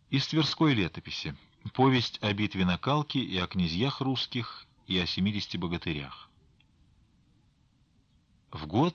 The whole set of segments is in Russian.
Из Тверской летописи. Повесть о битве на Калке и о князьях русских и о 70 богатырях. В год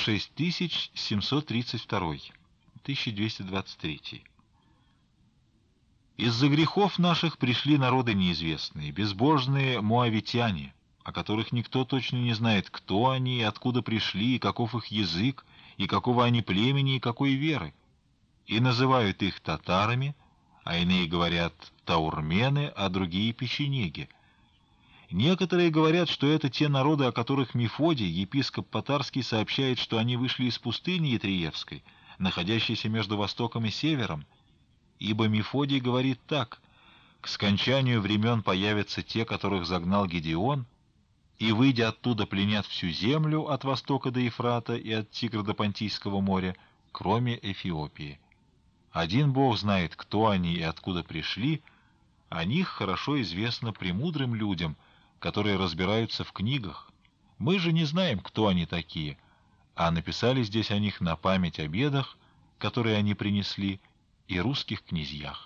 6732, 1223. Из-за грехов наших пришли народы неизвестные, безбожные моавитяне, о которых никто точно не знает, кто они, и откуда пришли, и каков их язык, и какого они племени, и какой веры. И называют их татарами, а иные говорят таурмены, а другие печенеги. Некоторые говорят, что это те народы, о которых Мефодий, епископ Потарский, сообщает, что они вышли из пустыни Ятриевской, находящейся между Востоком и Севером, ибо Мефодий говорит так: «К скончанию времен появятся те, которых загнал Гедеон, и, выйдя оттуда, пленят всю землю от востока до Ефрата и от Тигра до Понтийского моря, кроме Эфиопии. Один Бог знает, кто они и откуда пришли, о них хорошо известно премудрым людям, которые разбираются в книгах. Мы же не знаем, кто они такие, а написали здесь о них на память о бедах, которые они принесли, и русских князьях».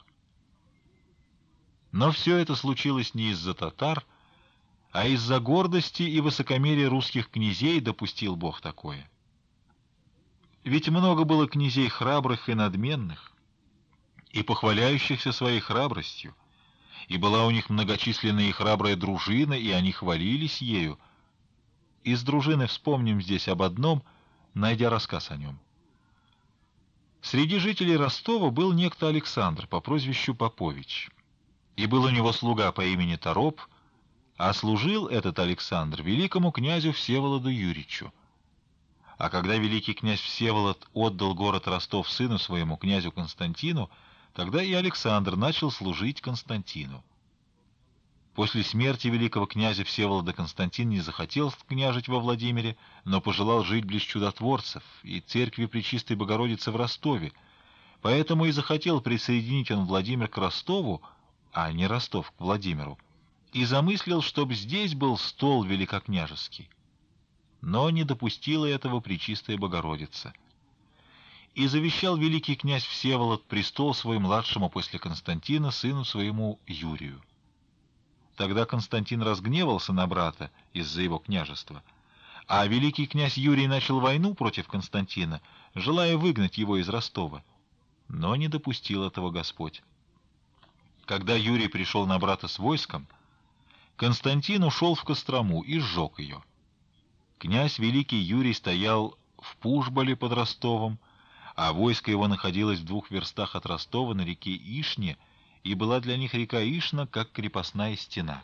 Но все это случилось не из-за татар, а из-за гордости и высокомерия русских князей допустил Бог такое. Ведь много было князей храбрых и надменных, и похваляющихся своей храбростью, и была у них многочисленная и храбрая дружина, и они хвалились ею. Из дружины вспомним здесь об одном, найдя рассказ о нем. Среди жителей Ростова был некто Александр по прозвищу Попович, и был у него слуга по имени Тороп, а служил этот Александр великому князю Всеволоду Юричу. А когда великий князь Всеволод отдал город Ростов сыну своему, князю Константину, тогда и Александр начал служить Константину. После смерти великого князя Всеволода Константин не захотел княжить во Владимире, но пожелал жить близ чудотворцев и церкви Пречистой Богородицы в Ростове, поэтому и захотел присоединить он Владимир к Ростову, а не Ростов к Владимиру, и замыслил, чтобы здесь был стол великокняжеский. Но не допустила этого Пречистая Богородица. И завещал великий князь Всеволод престол свой младшему после Константина, сыну своему Юрию. Тогда Константин разгневался на брата из-за его княжества, а великий князь Юрий начал войну против Константина, желая выгнать его из Ростова. Но не допустил этого Господь. Когда Юрий пришел на брата с войском, Константин ушел в Кострому и сжег ее. Князь великий Юрий стоял в Пужболе под Ростовом, а войско его находилось в 2 верстах от Ростова на реке Ишне, и была для них река Ишна как крепостная стена.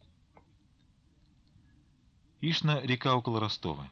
Ишна — река около Ростова.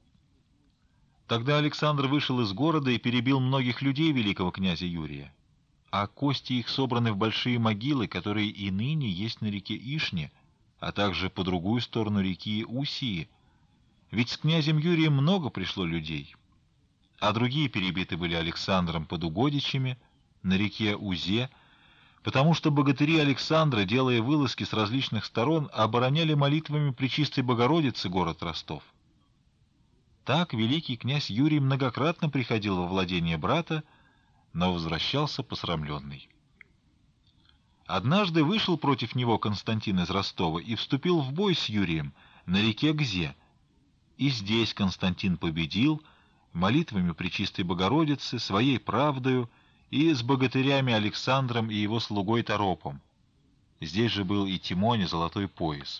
Тогда Александр вышел из города и перебил многих людей великого князя Юрия, а кости их собраны в большие могилы, которые и ныне есть на реке Ишне, а также по другую сторону реки Усии, ведь с князем Юрием много пришло людей, а другие перебиты были Александром под Угодичами на реке Узе, потому что богатыри Александра, делая вылазки с различных сторон, обороняли молитвами Пречистой Богородицы город Ростов. Так великий князь Юрий многократно приходил во владение брата, но возвращался посрамленный. Однажды вышел против него Константин из Ростова и вступил в бой с Юрием на реке Гзе. И здесь Константин победил молитвами Пречистой Богородицы, своей правдою и с богатырями Александром и его слугой Торопом. Здесь же был и Тимоне золотой пояс.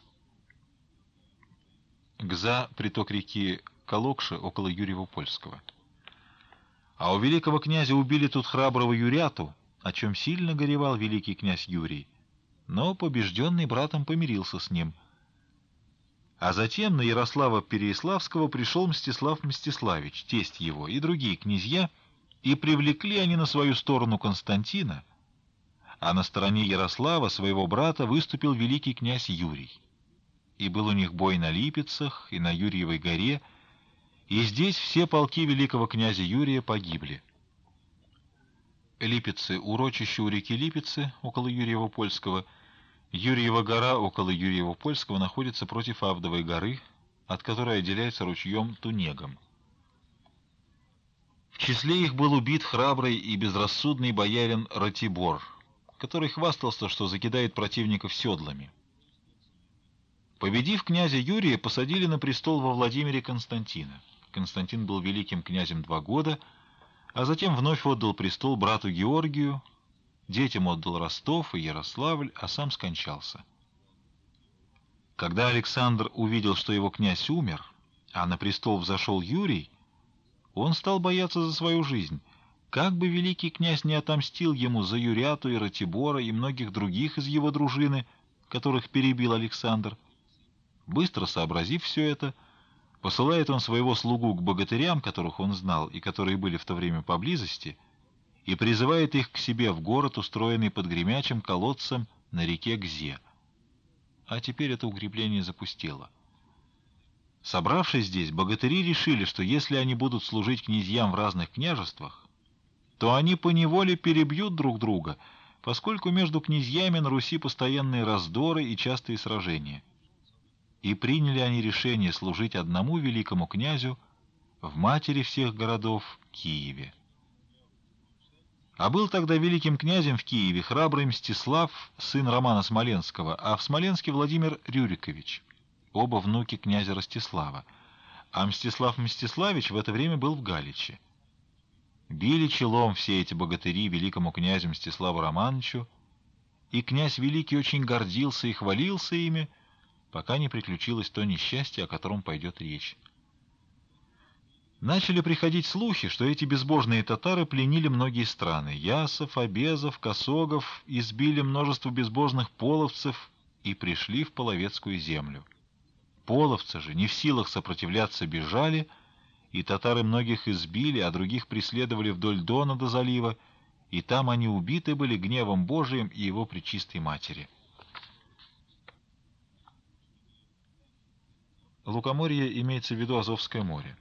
Гза — приток реки Калокши около Юрьево-Польского. А у великого князя убили тут храброго Юряту, о чем сильно горевал великий князь Юрий, но побежденный братом помирился с ним. А затем на Ярослава Переяславского пришел Мстислав Мстиславич, тесть его, и другие князья, и привлекли они на свою сторону Константина, а на стороне Ярослава, своего брата, выступил великий князь Юрий. И был у них бой на Липецах и на Юрьевой горе, и здесь все полки великого князя Юрия погибли. Липецы — урочище у реки Липецы около Юрьево-Польского. Юрьева гора около Юрьево-Польского находится против Авдовой горы, от которой отделяется ручьем Тунегом. В числе их был убит храбрый и безрассудный боярин Ратибор, который хвастался, что закидает противников седлами. Победив князя Юрия, посадили на престол во Владимире Константина. Константин был великим князем 2 года, а затем вновь отдал престол брату Георгию, детям отдал Ростов и Ярославль, а сам скончался. Когда Александр увидел, что его князь умер, а на престол взошел Юрий, он стал бояться за свою жизнь. Как бы великий князь не отомстил ему за Юряту и Ратибора и многих других из его дружины, которых перебил Александр, быстро сообразив все это, посылает он своего слугу к богатырям, которых он знал и которые были в то время поблизости, и призывает их к себе в город, устроенный под гремячим колодцем на реке Гзе. А теперь это укрепление запустело. Собравшись здесь, богатыри решили, что если они будут служить князьям в разных княжествах, то они поневоле перебьют друг друга, поскольку между князьями на Руси постоянные раздоры и частые сражения. И приняли они решение служить одному великому князю в матери всех городов Киеве. А был тогда великим князем в Киеве храбрый Мстислав, сын Романа Смоленского, а в Смоленске Владимир Рюрикович, оба внуки князя Ростислава. А Мстислав Мстиславич в это время был в Галиче. Били челом все эти богатыри великому князю Мстиславу Романовичу, и князь Великий очень гордился и хвалился ими, пока не приключилось то несчастье, о котором пойдет речь. Начали приходить слухи, что эти безбожные татары пленили многие страны. Ясов, Обезов, Косогов, избили множество безбожных половцев и пришли в Половецкую землю. Половцы же, не в силах сопротивляться, бежали, и татары многих избили, а других преследовали вдоль Дона до залива, и там они убиты были гневом Божиим и его пречистой матери. Лукоморье имеется в виду Азовское море.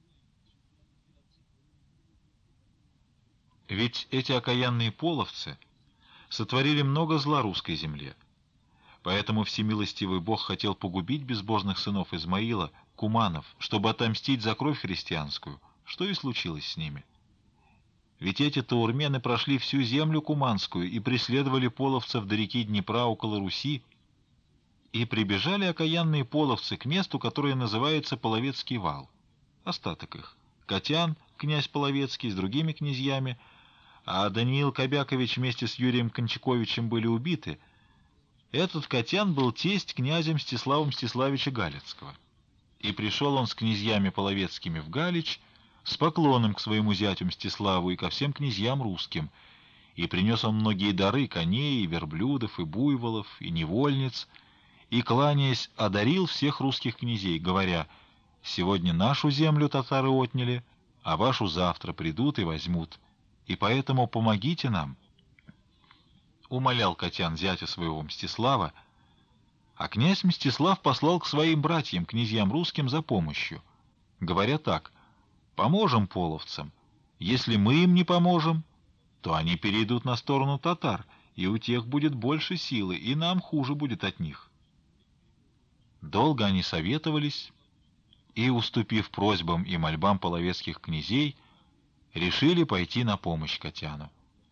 Ведь эти окаянные половцы сотворили много зла русской земле. Поэтому всемилостивый Бог хотел погубить безбожных сынов Измаила, куманов, чтобы отомстить за кровь христианскую, что и случилось с ними. Ведь эти таурмены прошли всю землю куманскую и преследовали половцев до реки Днепра около Руси, и прибежали окаянные половцы к месту, которое называется Половецкий вал. Остаток их — Катян, князь Половецкий, с другими князьями, а Даниил Кобякович вместе с Юрием Кончаковичем были убиты. Этот Катян был тесть князя Мстислава Мстиславича Галицкого. И пришел он с князьями половецкими в Галич с поклоном к своему зятю Мстиславу и ко всем князьям русским, и принес он многие дары: коней, и верблюдов, и буйволов, и невольниц, и, кланяясь, одарил всех русских князей, говоря: «Сегодня нашу землю татары отняли, а вашу завтра придут и возьмут, и поэтому помогите нам». Умолял Катян зятя своего Мстислава, а князь Мстислав послал к своим братьям, князьям русским, за помощью, говоря так: «Поможем половцам. Если мы им не поможем, то они перейдут на сторону татар, и у тех будет больше силы, и нам хуже будет от них». Долго они советовались, и, уступив просьбам и мольбам половецких князей, решили пойти на помощь Катяну.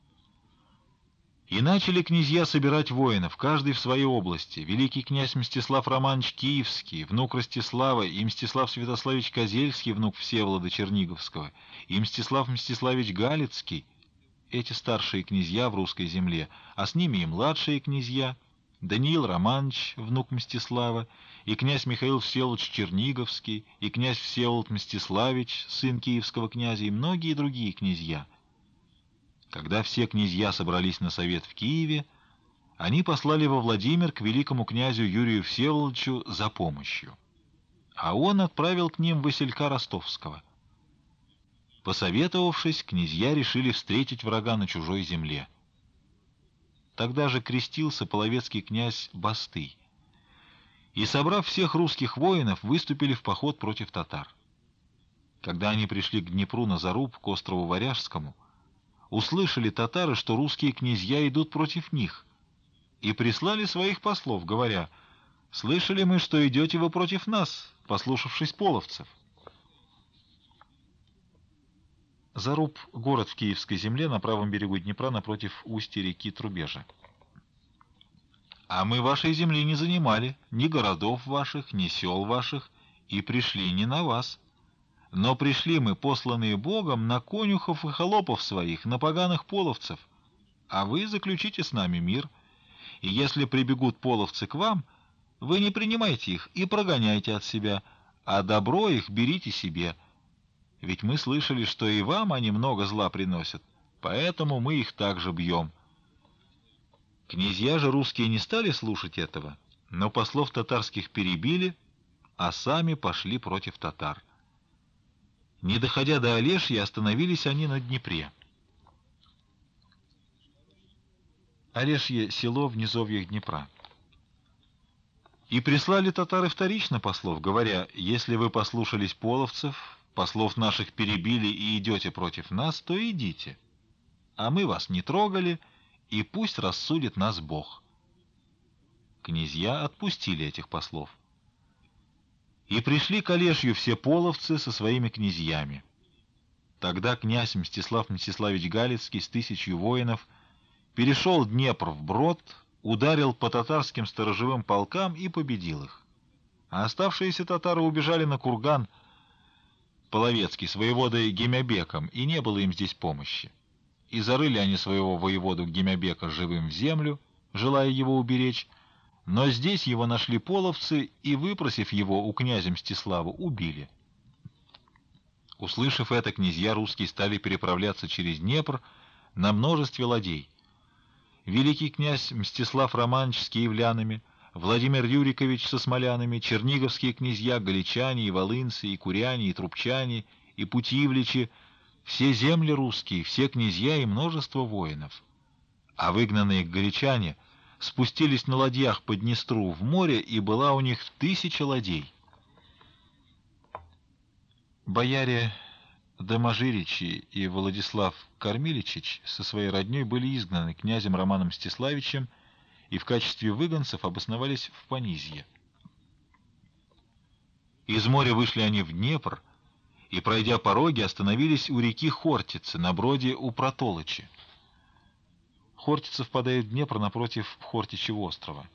И начали князья собирать воинов, каждый в своей области. Великий князь Мстислав Романович Киевский, внук Ростислава, и Мстислав Святославич Козельский, внук Всеволода Черниговского, и Мстислав Мстиславич Галицкий, эти старшие князья в русской земле, а с ними и младшие князья, Даниил Романович, внук Мстислава, и князь Михаил Всеволодович Черниговский, и князь Всеволод Мстиславич, сын киевского князя, и многие другие князья. Когда все князья собрались на совет в Киеве, они послали во Владимир к великому князю Юрию Всеволодовичу за помощью, а он отправил к ним Василька Ростовского. Посоветовавшись, князья решили встретить врага на чужой земле. Тогда же крестился половецкий князь Бастый, и, собрав всех русских воинов, выступили в поход против татар. Когда они пришли к Днепру на заруб, к острову Варяжскому, услышали татары, что русские князья идут против них, и прислали своих послов, говоря: «Слышали мы, что идете вы против нас, послушавшись половцев». Заруб — город в Киевской земле на правом берегу Днепра напротив устья реки Трубежа. А мы вашей земли не занимали, ни городов ваших, ни сел ваших, и пришли не на вас. Но пришли мы, посланные Богом, на конюхов и холопов своих, на поганых половцев. А вы заключите с нами мир, и если прибегут половцы к вам, вы не принимайте их и прогоняйте от себя, а добро их берите себе. Ведь мы слышали, что и вам они много зла приносят, поэтому мы их также бьем». Князья же русские не стали слушать этого, но послов татарских перебили, а сами пошли против татар. Не доходя до Олешья, остановились они на Днепре. Олешье — село в низовьях Днепра. И прислали татары вторично послов, говоря: «Если вы послушались половцев, послов наших перебили и идете против нас, то идите, а мы вас не трогали, и пусть рассудит нас Бог». Князья отпустили этих послов. И пришли к Олешью все половцы со своими князьями. Тогда князь Мстислав Мстиславич Галицкий с 1000 воинов перешел Днепр вброд, ударил по татарским сторожевым полкам и победил их. А оставшиеся татары убежали на курган Половецкий с воеводой Гемябеком, и не было им здесь помощи. И зарыли они своего воеводу Гемябека живым в землю, желая его уберечь, но здесь его нашли половцы и, выпросив его у князя Мстислава, убили. Услышав это, князья русские стали переправляться через Днепр на множестве ладей. Великий князь Мстислав Романович с киевлянами, Владимир Рюрикович со смолянами, черниговские князья, галичане и волынцы, и куряне, и трубчане, и путивличи, все земли русские, все князья и множество воинов. А выгнанные галичане спустились на ладьях по Днестру в море, и была у них 1000 ладей. Бояре Доможиричи и Владислав Кормиличич со своей родней были изгнаны князем Романом Мстиславичем и в качестве выгонцев обосновались в Понизье. Из моря вышли они в Днепр и, пройдя пороги, остановились у реки Хортицы на броде у Протолычи. Хортица впадает в Днепр напротив Хортичьего острова.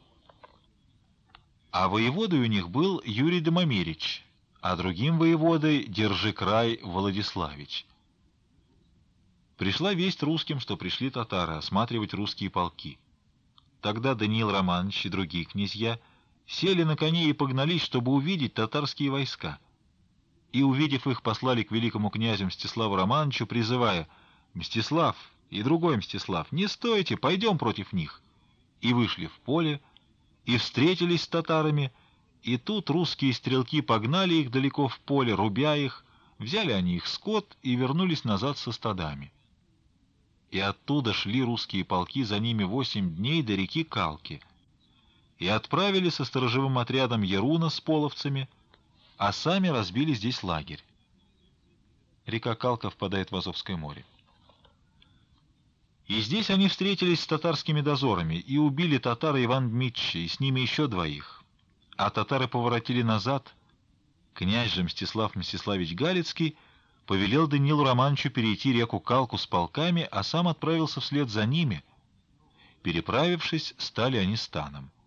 А воеводой у них был Юрий Домомирич, а другим воеводой Держикрай Владиславич. Пришла весть русским, что пришли татары осматривать русские полки. Тогда Даниил Романович и другие князья сели на коней и погнались, чтобы увидеть татарские войска. И, увидев их, послали к великому князю Мстиславу Романовичу, призывая: «Мстислав и другой Мстислав, не стойте, пойдем против них». И вышли в поле, и встретились с татарами, и тут русские стрелки погнали их далеко в поле, рубя их, взяли они их скот и вернулись назад со стадами. И оттуда шли русские полки за ними 8 дней до реки Калки, и отправили со сторожевым отрядом Яруна с половцами, а сами разбили здесь лагерь. Река Калка впадает в Азовское море. И здесь они встретились с татарскими дозорами и убили татара Иван Дмитрича, и с ними еще 2. А татары поворотили назад. Князь же Мстислав Мстиславич Галицкий повелел Даниилу Романовичу перейти реку Калку с полками, а сам отправился вслед за ними. Переправившись, стали они станом.